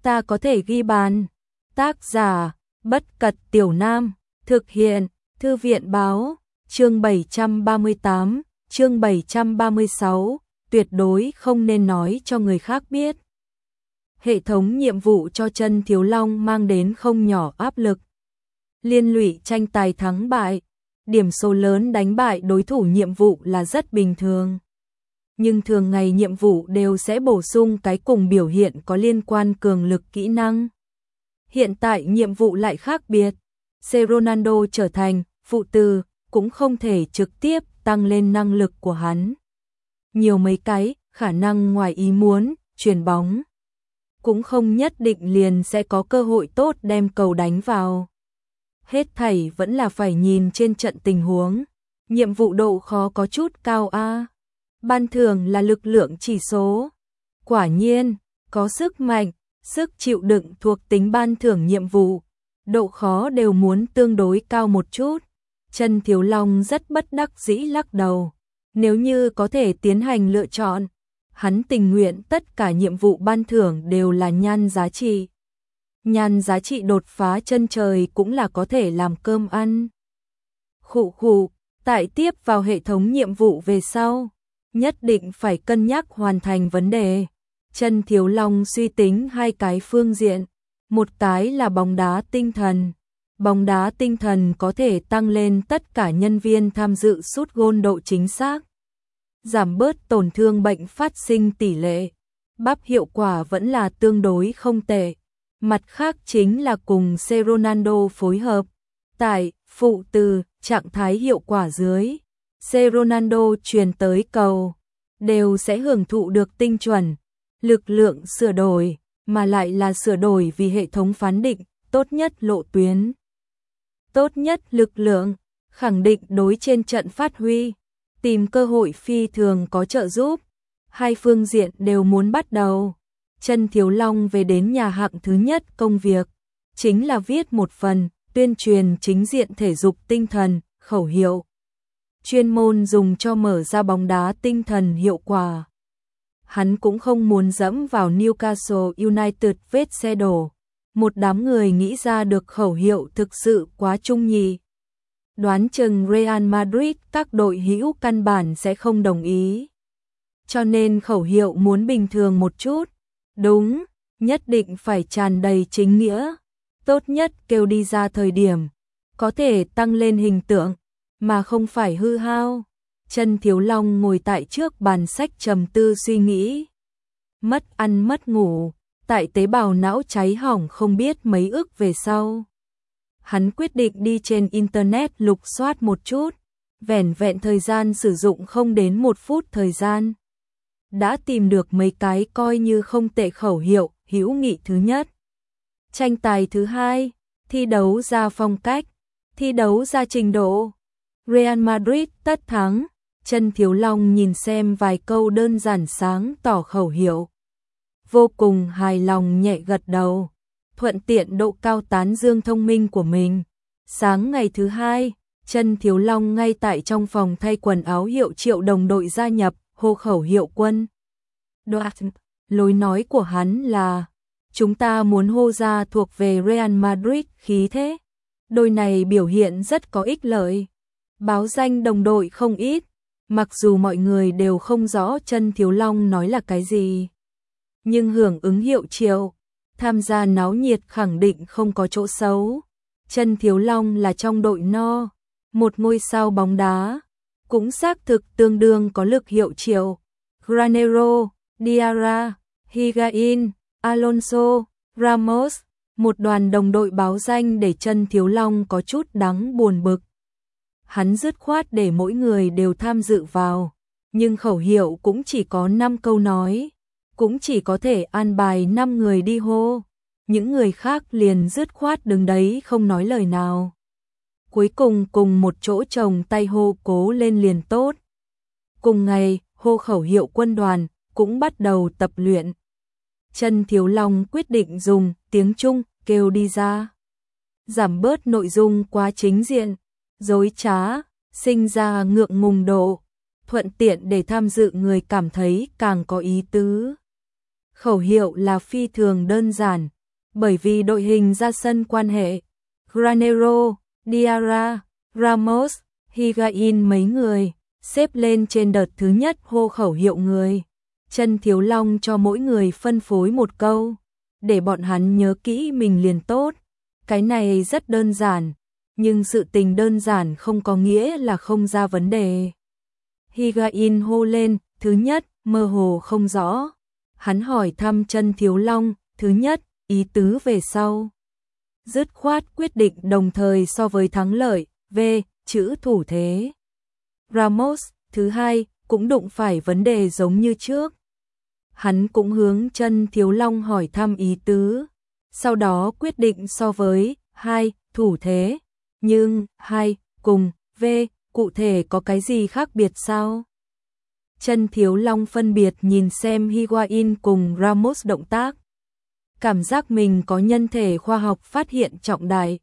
ta có thể ghi bàn. Tác giả, Bất Cật Tiểu Nam, thực hiện, Thư viện báo, chương 738, chương 736, tuyệt đối không nên nói cho người khác biết. Hệ thống nhiệm vụ cho Chân Thiếu Long mang đến không nhỏ áp lực. Liên lụy tranh tài thắng bại, điểm số lớn đánh bại đối thủ nhiệm vụ là rất bình thường. Nhưng thường ngày nhiệm vụ đều sẽ bổ sung cái cùng biểu hiện có liên quan cường lực kỹ năng. Hiện tại nhiệm vụ lại khác biệt. Ronaldo trở thành phụ từ, cũng không thể trực tiếp tăng lên năng lực của hắn. Nhiều mấy cái khả năng ngoài ý muốn, chuyền bóng. Cũng không nhất định liền sẽ có cơ hội tốt đem cầu đánh vào. Hết thảy vẫn là phải nhìn trên trận tình huống. Nhiệm vụ độ khó có chút cao a. Ban thưởng là lực lượng chỉ số. Quả nhiên, có sức mạnh, sức chịu đựng thuộc tính ban thưởng nhiệm vụ. Độ khó đều muốn tương đối cao một chút. Chân Thiếu Long rất bất đắc dĩ lắc đầu. Nếu như có thể tiến hành lựa chọn, hắn tình nguyện tất cả nhiệm vụ ban thưởng đều là nhan giá trị. Nhan giá trị đột phá chân trời cũng là có thể làm cơm ăn. Khụ khụ, tại tiếp vào hệ thống nhiệm vụ về sau, nhất định phải cân nhắc hoàn thành vấn đề. Chân Thiếu Long suy tính hai cái phương diện, một cái là bóng đá tinh thần. Bóng đá tinh thần có thể tăng lên tất cả nhân viên tham dự sút gôn độ chính xác, giảm bớt tổn thương bệnh phát sinh tỷ lệ. Bắp hiệu quả vẫn là tương đối không tệ. Mặt khác chính là cùng Ronaldo phối hợp. Tại phụ từ trạng thái hiệu quả dưới, Ronaldo truyền tới cầu đều sẽ hưởng thụ được tinh chuẩn lực lượng sửa đổi, mà lại là sửa đổi vì hệ thống phán định tốt nhất lộ tuyến, tốt nhất lực lượng, khẳng định đối trên trận phát huy, tìm cơ hội phi thường có trợ giúp. Hai phương diện đều muốn bắt đầu. Chân Thiếu Long về đến nhà hạng thứ nhất công việc, chính là viết một phần tuyên truyền chính diện thể dục tinh thần, khẩu hiệu. Chuyên môn dùng cho mở ra bóng đá tinh thần hiệu quả. Hắn cũng không muốn dẫm vào Newcastle United vết xe đổ. Một đám người nghĩ ra được khẩu hiệu thực sự quá trung nhị. Đoán chừng Real Madrid các đội hữu căn bản sẽ không đồng ý. Cho nên khẩu hiệu muốn bình thường một chút. Đúng, nhất định phải tràn đầy chính nghĩa. Tốt nhất kêu đi ra thời điểm có thể tăng lên hình tượng, mà không phải hư hao. Chân Thiếu Long ngồi tại trước bàn sách trầm tư suy nghĩ. Mất ăn mất ngủ, tại tế bào não cháy hỏng không biết mấy ức về sau. Hắn quyết định đi trên internet lục soát một chút, vẻn vẹn thời gian sử dụng không đến 1 phút thời gian. Đã tìm được mấy cái coi như không tệ khẩu hiệu. Hữu nghị thứ nhất, tranh tài thứ hai, thi đấu ra phong cách, thi đấu ra trình độ. Real Madrid tất thắng. Chân Thiếu Long nhìn xem vài câu đơn giản sáng tỏ khẩu hiệu, vô cùng hài lòng nhẹ gật đầu, thuận tiện độ cao tán dương thông minh của mình. Sáng ngày thứ hai, Chân Thiếu Long ngay tại trong phòng thay quần áo hiệu triệu đồng đội gia nhập, hô khẩu hiệu quân đoạt. Lối nói của hắn là, chúng ta muốn hô ra thuộc về Real Madrid khí thế. Đôi này biểu hiện rất có ích lợi, báo danh đồng đội không ít, mặc dù mọi người đều không rõ Chân Thiếu Long nói là cái gì. Nhưng hưởng ứng hiệu triệu, tham gia náo nhiệt khẳng định không có chỗ xấu. Chân Thiếu Long là trong đội no, một ngôi sao bóng đá, cũng xác thực tương đương có lực hiệu triệu. Granero, Diarra, Higuain, Alonso, Ramos, một đoàn đồng đội báo danh để Chân Thiếu Long có chút đáng buồn bực. Hắn dứt khoát để mỗi người đều tham dự vào, nhưng khẩu hiệu cũng chỉ có 5 câu nói, cũng chỉ có thể an bài 5 người đi hô, những người khác liền dứt khoát đứng đấy không nói lời nào. Cuối cùng cùng một chỗ chồng tay hô cố lên liền tốt. Cùng ngày, hô khẩu hiệu quân đoàn cũng bắt đầu tập luyện. Chân Thiếu Long quyết định dùng tiếng Trung kêu đi ra, giảm bớt nội dung quá chính diện, dối trá, sinh ra ngượng ngùng độ, thuận tiện để tham dự người cảm thấy càng có ý tứ. Khẩu hiệu là phi thường đơn giản, bởi vì đội hình ra sân quan hệ Granero, Diarra, Ramos, Higuain mấy người xếp lên trên đợt thứ nhất hô khẩu hiệu người. Chân Thiếu Long cho mỗi người phân phối một câu, để bọn hắn nhớ kỹ mình liền tốt. Cái này rất đơn giản, nhưng sự tình đơn giản không có nghĩa là không ra vấn đề. Higuain hô lên, thứ nhất, mơ hồ không rõ. Hắn hỏi thăm Chân Thiếu Long, thứ nhất, ý tứ về sau. Dứt khoát quyết định đồng thời so với thắng lợi, V, chữ thủ thế. Ramos, thứ hai, cũng đụng phải vấn đề giống như trước. Hắn cũng hướng Chân Thiếu Long hỏi thăm ý tứ, sau đó quyết định so với 2, thủ thế, nhưng 2, cùng, V, cụ thể có cái gì khác biệt sao? Chân Thiếu Long phân biệt nhìn xem Higuain cùng Ramos động tác. Cảm giác mình có nhân thể khoa học phát hiện trọng đại.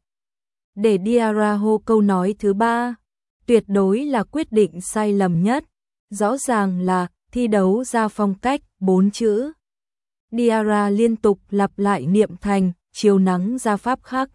Để Diarra hô câu nói thứ ba, tuyệt đối là quyết định sai lầm nhất. Rõ ràng là thi đấu ra phong cách 4 chữ. Diarra liên tục lặp lại niệm thành chiều nắng ra pháp khắc.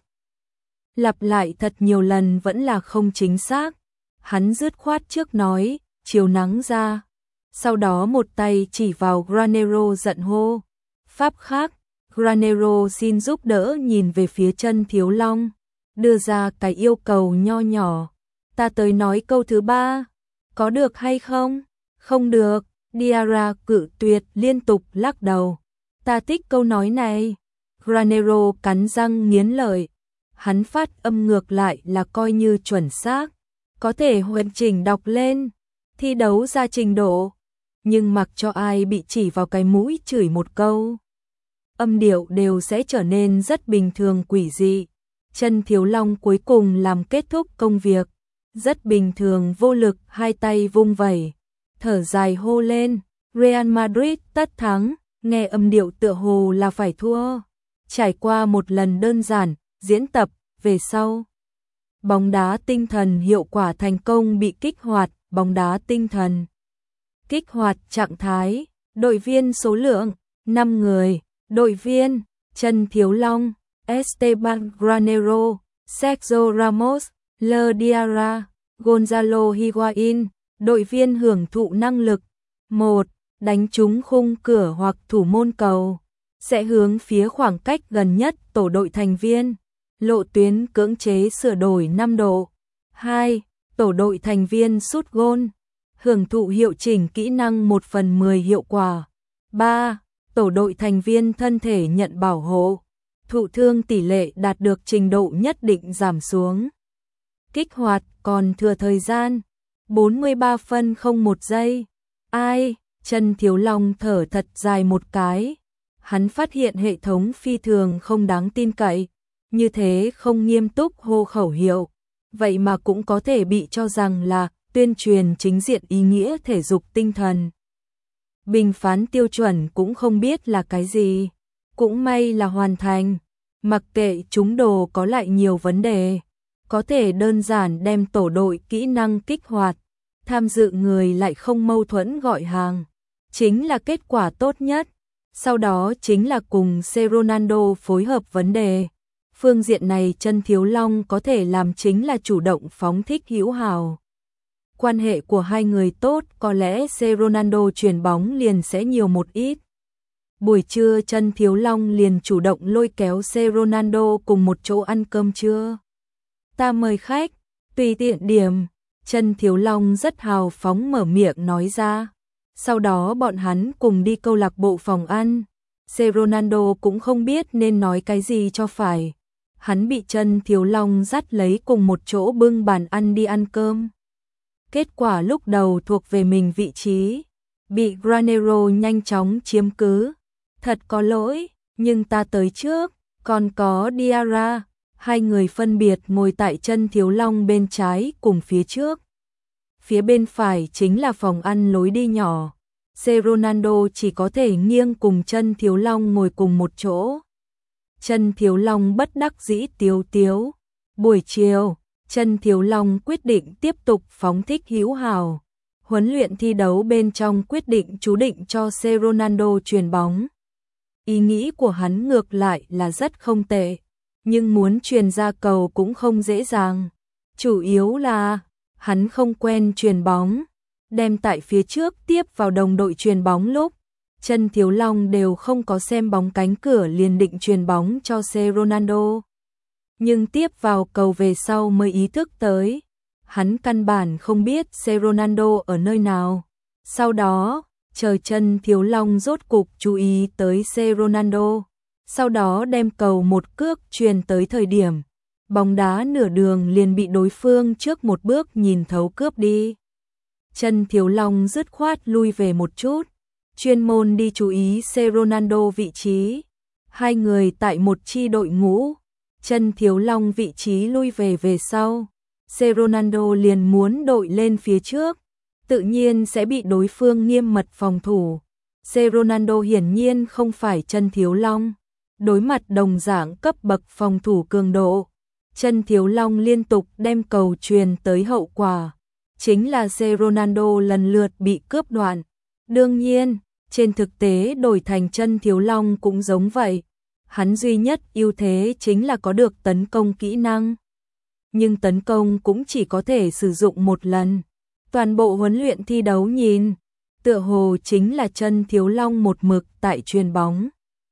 Lặp lại thật nhiều lần vẫn là không chính xác. Hắn dứt khoát trước nói chiều nắng ra, sau đó một tay chỉ vào Granero giận hô. Pháp khắc. Granero xin giúp đỡ nhìn về phía Chân Thiếu Long, đưa ra cái yêu cầu nho nhỏ. Ta tới nói câu thứ ba, có được hay không? Không được, Diarra cự tuyệt liên tục lắc đầu. Ta thích câu nói này. Granero cắn răng nghiến lợi. Hắn phát âm ngược lại là coi như chuẩn xác, có thể hoàn chỉnh đọc lên, thi đấu ra trình độ, nhưng mặc cho ai bị chỉ vào cái mũi chửi một câu, âm điệu đều sẽ trở nên rất bình thường quỷ dị. Chân Thiếu Long cuối cùng làm kết thúc công việc, rất bình thường vô lực, hai tay vung vẩy, thở dài hô lên, Real Madrid tất thắng, nghe âm điệu tựa hồ là phải thua. Trải qua một lần đơn giản diễn tập về sau, bóng đá tinh thần hiệu quả thành công bị kích hoạt. Bóng đá tinh thần kích hoạt trạng thái, đội viên số lượng 5 người, đội viên Chân Thiếu Long, Esteban Granero, Sergio Ramos, Le Diarra, Gonzalo Higuain. Đội viên hưởng thụ năng lực 1. Đánh trúng khung cửa hoặc thủ môn cầu, sẽ hướng phía khoảng cách gần nhất tổ đội thành viên. Lộ tuyến cưỡng chế sửa đổi 5 độ. 2. Tổ đội thành viên sút gôn, hưởng thụ hiệu chỉnh kỹ năng 1/10 hiệu quả. 3. Tổ đội thành viên thân thể nhận bảo hộ, thụ thương tỷ lệ đạt được trình độ nhất định giảm xuống. Kích hoạt còn thừa thời gian 43 phân 01 giây. Ai? Chân Thiếu Long thở thật dài một cái. Hắn phát hiện hệ thống phi thường không đáng tin cậy, như thế không nghiêm túc hô khẩu hiệu, vậy mà cũng có thể bị cho rằng là tuyên truyền chính diện ý nghĩa thể dục tinh thần. Bình phán tiêu chuẩn cũng không biết là cái gì, cũng may là hoàn thành, mặc kệ chúng đồ có lại nhiều vấn đề, có thể đơn giản đem tổ đội kỹ năng kích hoạt, tham dự người lại không mâu thuẫn gọi hàng, chính là kết quả tốt nhất. Sau đó chính là cùng C. Ronaldo phối hợp vấn đề. Phương diện này Chân Thiếu Long có thể làm chính là chủ động phóng thích hữu hảo. Quan hệ của hai người tốt, có lẽ C. Ronaldo chuyển bóng liền sẽ nhiều một ít. Buổi trưa Chân Thiếu Long liền chủ động lôi kéo C. Ronaldo cùng một chỗ ăn cơm trưa. Ta mời khách, tùy tiện điểm. Chân Thiếu Long rất hào phóng mở miệng nói ra. Sau đó bọn hắn cùng đi câu lạc bộ phòng ăn. C. Ronaldo cũng không biết nên nói cái gì cho phải. Hắn bị Chân Thiếu Long dắt lấy cùng một chỗ bưng bàn ăn đi ăn cơm. Kết quả lúc đầu thuộc về mình vị trí, bị Granero nhanh chóng chiếm cứ. Thật có lỗi, nhưng ta tới trước, còn có Diarra. Hai người phân biệt ngồi tại Chân Thiếu Long bên trái cùng phía trước. Phía bên phải chính là phòng ăn lối đi nhỏ. C. Ronaldo chỉ có thể nghiêng cùng Chân Thiếu Long ngồi cùng một chỗ. Chân Thiếu Long bất đắc dĩ tiếu tiếu. Buổi chiều, Chân Thiếu Long quyết định tiếp tục phóng thích hữu hảo. Huấn luyện thi đấu bên trong quyết định chú định cho C. Ronaldo chuyền bóng. ý nghĩ của hắn ngược lại là rất không tệ, nhưng muốn truyền ra cầu cũng không dễ dàng. Chủ yếu là hắn không quen chuyền bóng, đem tại phía trước tiếp vào đồng đội chuyền bóng lúc Chân Thiếu Long đều không có xem bóng cánh cửa liền định chuyền bóng cho C Ronaldo. Nhưng tiếp vào cầu về sau mới ý thức tới, hắn căn bản không biết C Ronaldo ở nơi nào. Sau đó, chờ Chân Thiếu Long rốt cục chú ý tới C Ronaldo, sau đó đem cầu một cước truyền tới thời điểm bóng đá nửa đường liền bị đối phương trước một bước nhìn thấu cướp đi. Chân Thiếu Long dứt khoát lui về một chút, chuyên môn đi chú ý C Ronaldo vị trí. Hai người tại một chi đội ngũ, Chân Thiếu Long vị trí lui về sau, C Ronaldo liền muốn đội lên phía trước, tự nhiên sẽ bị đối phương nghiêm mật phòng thủ. C Ronaldo hiển nhiên không phải Chân Thiếu Long, đối mặt đồng dạng cấp bậc phòng thủ cường độ, Chân Thiếu Long liên tục đem cầu truyền tới hậu quả, chính là C Ronaldo lần lượt bị cướp đoạn. Đương nhiên, trên thực tế đổi thành Chân Thiếu Long cũng giống vậy. Hắn duy nhất ưu thế chính là có được tấn công kỹ năng. Nhưng tấn công cũng chỉ có thể sử dụng một lần. Toàn bộ huấn luyện thi đấu nhìn, tựa hồ chính là Chân Thiếu Long một mực tại chuyền bóng,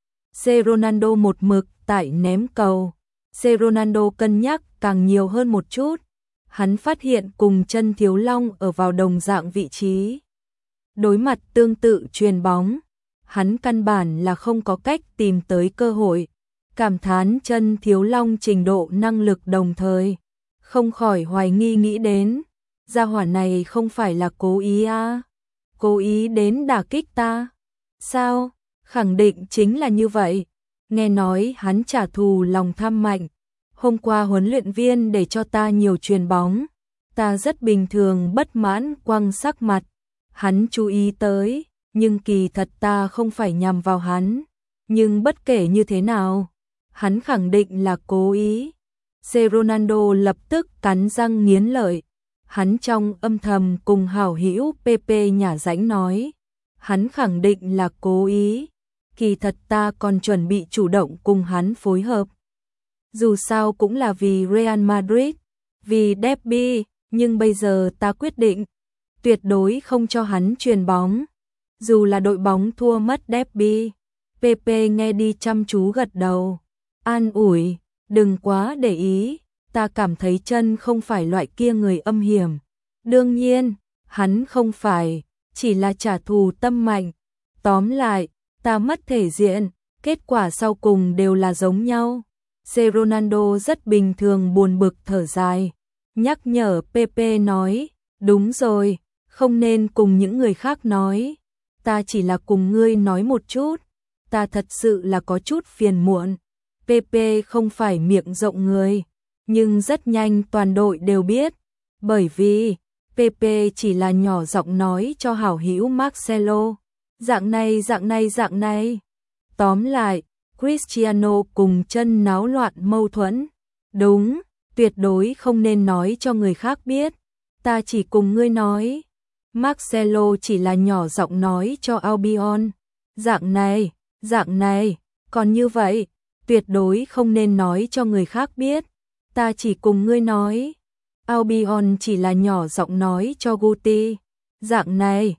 C Ronaldo một mực tại ném cầu. C Ronaldo cân nhắc càng nhiều hơn một chút. Hắn phát hiện cùng Chân Thiếu Long ở vào đồng dạng vị trí, đối mặt tương tự chuyền bóng, hắn căn bản là không có cách tìm tới cơ hội. Cảm thán Chân Thiếu Long trình độ năng lực, đồng thời không khỏi hoài nghi nghĩ đến, gia hỏa này không phải là cố ý à? Cố ý đến đả kích ta? Sao? Khẳng định chính là như vậy. Nghe nói hắn trả thù lòng tham mạnh. Hôm qua huấn luyện viên để cho ta nhiều chuyền bóng, ta rất bình thường bất mãn quăng sắc mặt. Hắn chú ý tới, nhưng kỳ thật ta không phải nhằm vào hắn. Nhưng bất kể như thế nào, hắn khẳng định là cố ý. C Ronaldo lập tức cắn răng nghiến lợi. Hắn trong âm thầm cùng hảo hữu PP nhả rãnh nói, hắn khẳng định là cố ý. Kỳ thật ta còn chuẩn bị chủ động cùng hắn phối hợp. Dù sao cũng là vì Real Madrid, vì derby, nhưng bây giờ ta quyết định tuyệt đối không cho hắn chuyền bóng, dù là đội bóng thua mất derby. PP nghe đi chăm chú gật đầu, an ủi, đừng quá để ý, ta cảm thấy Chân không phải loại kia người âm hiểm. Đương nhiên, hắn không phải, chỉ là trả thù tâm mạnh. Tóm lại, ta mất thể diện, kết quả sau cùng đều là giống nhau. C Ronaldo rất bình thường buồn bực thở dài, nhắc nhở PP nói, đúng rồi, không nên cùng những người khác nói, ta chỉ là cùng ngươi nói một chút, ta thật sự là có chút phiền muộn. PP không phải miệng rộng người, nhưng rất nhanh toàn đội đều biết, bởi vì PP chỉ là nhỏ giọng nói cho hảo hữu Marcelo, dạng này. Tóm lại, Cristiano cùng Chân náo loạn mâu thuẫn. Đúng, tuyệt đối không nên nói cho người khác biết, ta chỉ cùng ngươi nói. Marcelo chỉ là nhỏ giọng nói cho Albion, dạng này, còn như vậy, tuyệt đối không nên nói cho người khác biết, ta chỉ cùng ngươi nói. Albion chỉ là nhỏ giọng nói cho Guti, dạng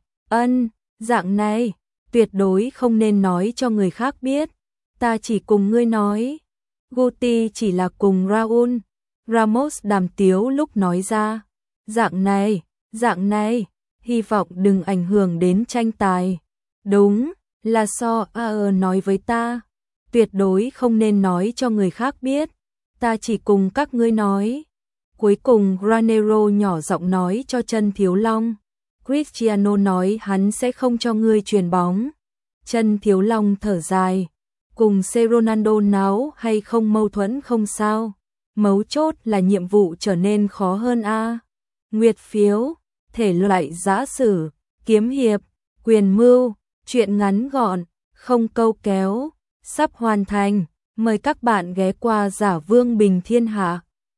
này, tuyệt đối không nên nói cho người khác biết, ta chỉ cùng ngươi nói. Guti chỉ là cùng Raúl Ramos đàm tiếu lúc nói ra, dạng này, hy vọng đừng ảnh hưởng đến tranh tài. Đúng, là so nói với ta, tuyệt đối không nên nói cho người khác biết, ta chỉ cùng các ngươi nói. Cuối cùng Granero nhỏ giọng nói cho Chân Thiếu Long, Cristiano nói hắn sẽ không cho ngươi chuyền bóng. Chân Thiếu Long thở dài, cùng C Ronaldo náo hay không mâu thuẫn không sao, mấu chốt là nhiệm vụ trở nên khó hơn a. Nguyệt phiếu, thể loại giã sử, kiếm hiệp, quyền mưu, truyện ngắn gọn, không câu kéo, sắp hoàn thành, mời các bạn ghé qua Giả Vương Bình Thiên Hạ.